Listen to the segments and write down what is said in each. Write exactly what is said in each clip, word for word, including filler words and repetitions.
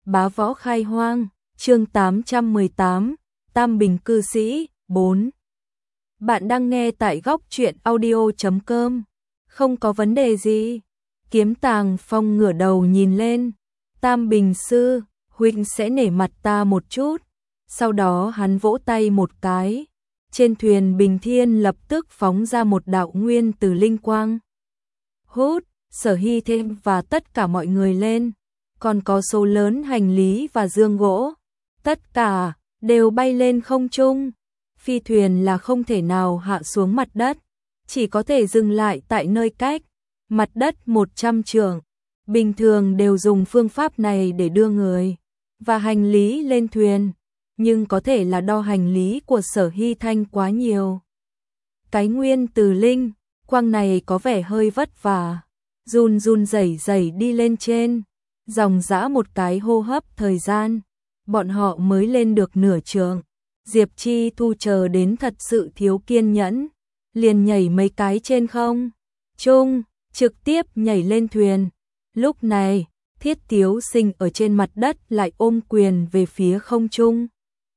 Bá võ khai hoang, chương tám trăm mười tám, Tam Bình cư sĩ, bốn. Bạn đang nghe tại góc truyện audio chấm com. Không có vấn đề gì. Kiếm Tàng Phong ngửa đầu nhìn lên. Tam Bình sư, huynh sẽ nể mặt ta một chút. Sau đó hắn vỗ tay một cái. Trên thuyền Bình Thiên lập tức phóng ra một đạo nguyên từ linh quang. Hút, Sở Hy thêm và tất cả mọi người lên. Còn có số lớn hành lý và dương gỗ. Tất cả đều bay lên không trung. Phi thuyền là không thể nào hạ xuống mặt đất, chỉ có thể dừng lại tại nơi cách mặt đất một trăm trượng. Bình thường đều dùng phương pháp này để đưa người và hành lý lên thuyền, nhưng có thể là đo hành lý của Sở Hy Thanh quá nhiều. Cái nguyên từ linh quang này có vẻ hơi vất vả, run run rẩy rẩy đi lên trên, dòng dã một cái hô hấp thời gian, bọn họ mới lên được nửa trượng. Diệp Chi Thu chờ đến thật sự thiếu kiên nhẫn, liền nhảy mấy cái trên không trung, trực tiếp nhảy lên thuyền. Lúc này, Thiết Tiếu Sinh ở trên mặt đất lại ôm quyền về phía không trung.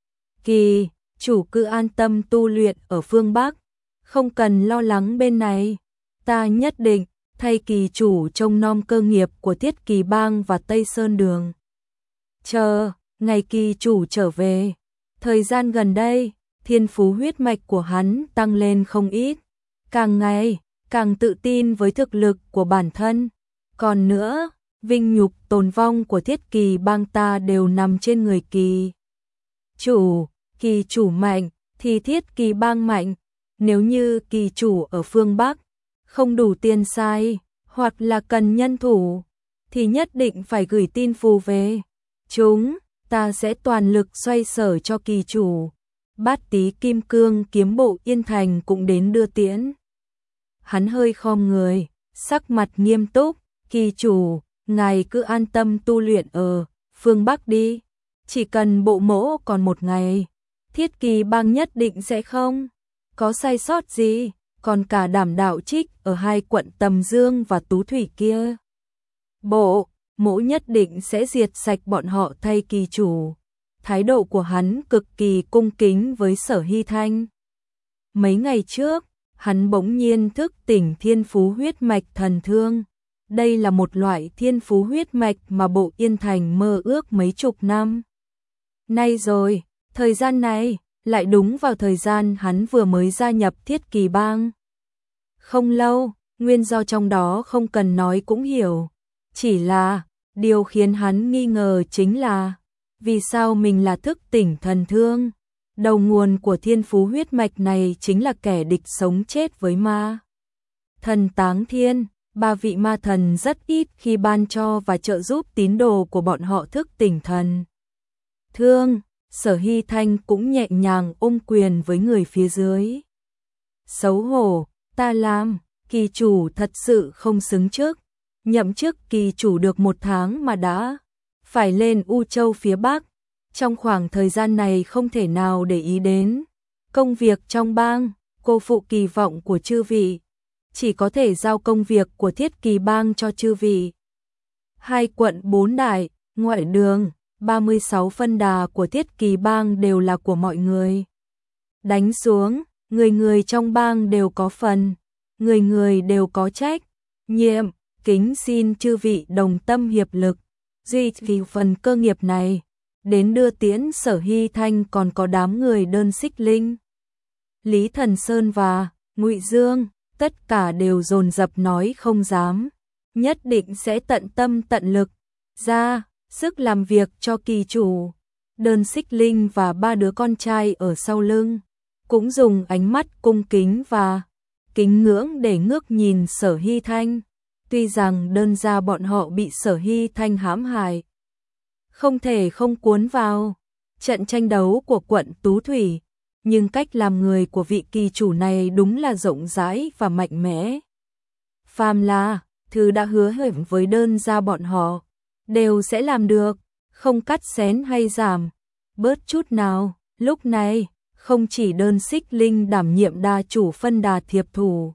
Kỳ chủ cứ an tâm tu luyện ở phương Bắc, không cần lo lắng bên này, ta nhất định thay kỳ chủ trông nom cơ nghiệp của Thiết Kỳ Bang và Tây Sơn Đường. Chờ ngày kỳ chủ trở về. Thời gian gần đây, thiên phú huyết mạch của hắn tăng lên không ít, càng ngày càng tự tin với thực lực của bản thân. Còn nữa, vinh nhục tồn vong của Thiết Kỳ Bang ta đều nằm trên người kỳ chủ. Kỳ chủ mạnh thì Thiết Kỳ Bang mạnh. Nếu như kỳ chủ ở phương Bắc không đủ tiền sai hoặc là cần nhân thủ thì nhất định phải gửi tin phù về. Chúng ta sẽ toàn lực xoay sở cho kỳ chủ. Bát Tý Kim Cương kiếm bộ Yên Thành cũng đến đưa tiễn. Hắn hơi khom người, sắc mặt nghiêm túc. Kỳ chủ, ngài cứ an tâm tu luyện ở phương Bắc đi. Chỉ cần bộ mỗ còn một ngày, Thiết Kỳ Bang nhất định sẽ không có sai sót gì. Còn cả Đảm Đạo Trích ở hai quận Tầm Dương và Tú Thủy kia, bộ mỗ nhất định sẽ diệt sạch bọn họ thay kỳ chủ. Thái độ của hắn cực kỳ cung kính với Sở Hy Thanh. Mấy ngày trước, hắn bỗng nhiên thức tỉnh thiên phú huyết mạch thần thương. Đây là một loại thiên phú huyết mạch mà bộ Yên Thành mơ ước mấy chục năm nay rồi. Thời gian này lại đúng vào thời gian hắn vừa mới gia nhập Thiết Kỳ Bang. Không lâu, nguyên do trong đó không cần nói cũng hiểu. Chỉ là, điều khiến hắn nghi ngờ chính là, vì sao mình là thức tỉnh thần thương? Đầu nguồn của thiên phú huyết mạch này chính là kẻ địch sống chết với ma thần Táng Thiên. Ba vị ma thần rất ít khi ban cho và trợ giúp tín đồ của bọn họ thức tỉnh thần thương. Sở Hy Thanh cũng nhẹ nhàng ôm quyền với người phía dưới. Xấu hổ, ta làm kỳ chủ thật sự không xứng chức. Nhậm chức kỳ chủ được một tháng mà đã phải lên U Châu phía Bắc. Trong khoảng thời gian này không thể nào để ý đến công việc trong bang, cô phụ kỳ vọng của chư vị. Chỉ có thể giao công việc của Thiết Kỳ Bang cho chư vị. Hai quận bốn đại, ngoại đường, ba mươi sáu phân đà của Thiết Kỳ Bang đều là của mọi người. Đánh xuống, người người trong bang đều có phần, người người đều có trách nhiệm. Kính xin chư vị đồng tâm hiệp lực, duy trì phần cơ nghiệp này, đến đưa tiễn Sở Hy Thanh còn có đám người đơn xích linh. Lý Thần Sơn và Ngụy Dương, tất cả đều dồn dập nói không dám, nhất định sẽ tận tâm tận lực, ra sức làm việc cho kỳ chủ. Đơn xích linh và ba đứa con trai ở sau lưng, cũng dùng ánh mắt cung kính và kính ngưỡng để ngước nhìn Sở Hy Thanh. Tuy rằng đơn gia bọn họ bị Sở Hy Thanh hãm hại, không thể không cuốn vào trận tranh đấu của quận Tú Thủy, nhưng cách làm người của vị kỳ chủ này đúng là rộng rãi và mạnh mẽ. Phàm là thứ đã hứa hẹn với đơn gia bọn họ, đều sẽ làm được, không cắt xén hay giảm bớt chút nào. Lúc này, không chỉ đơn xích linh đảm nhiệm đa chủ phân đà thiệp thủ.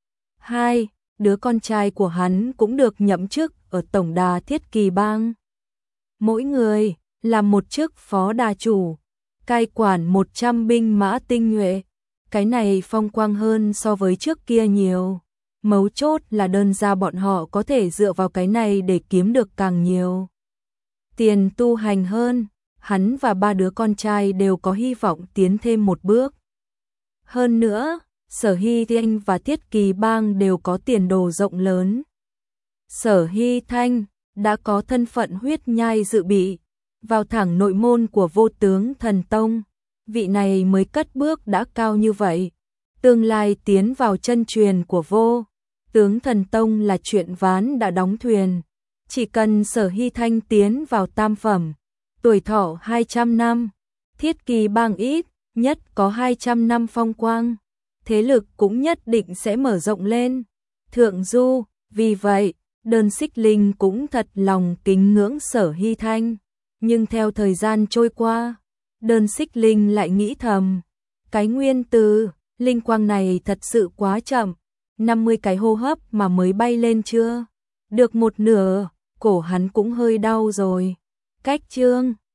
Hai đứa con trai của hắn cũng được nhậm chức ở tổng đà Thiết Kỳ Bang. mỗi người làm một chức phó đà chủ, cai quản một trăm binh mã tinh nhuệ. Cái này phong quang hơn so với trước kia nhiều. Mấu chốt là đơn ra bọn họ có thể dựa vào cái này để kiếm được càng nhiều tiền tu hành hơn. Hắn và ba đứa con trai đều có hy vọng tiến thêm một bước. Hơn nữa, Sở Hy Thanh và Tiết Kỳ Bang đều có tiền đồ rộng lớn. Sở Hy Thanh đã có thân phận huyết nhai dự bị, vào thẳng nội môn của Vô Tướng Thần Tông. Vị này mới cất bước đã cao như vậy. Tương lai tiến vào chân truyền của Vô Tướng Thần Tông là chuyện ván đã đóng thuyền. Chỉ cần Sở Hy Thanh tiến vào tam phẩm, tuổi thọ hai trăm năm, Thiết Kỳ Bang ít nhất có hai trăm năm phong quang, thế lực cũng nhất định sẽ mở rộng lên. Thượng Du, vì vậy, Đơn Xích Linh cũng thật lòng kính ngưỡng Sở Hy Thanh. Nhưng theo thời gian trôi qua, Đơn Xích Linh lại nghĩ thầm, cái nguyên từ linh quang này thật sự quá chậm, năm mươi cái hô hấp mà mới bay lên chưa được một nửa, cổ hắn cũng hơi đau rồi. Cách chương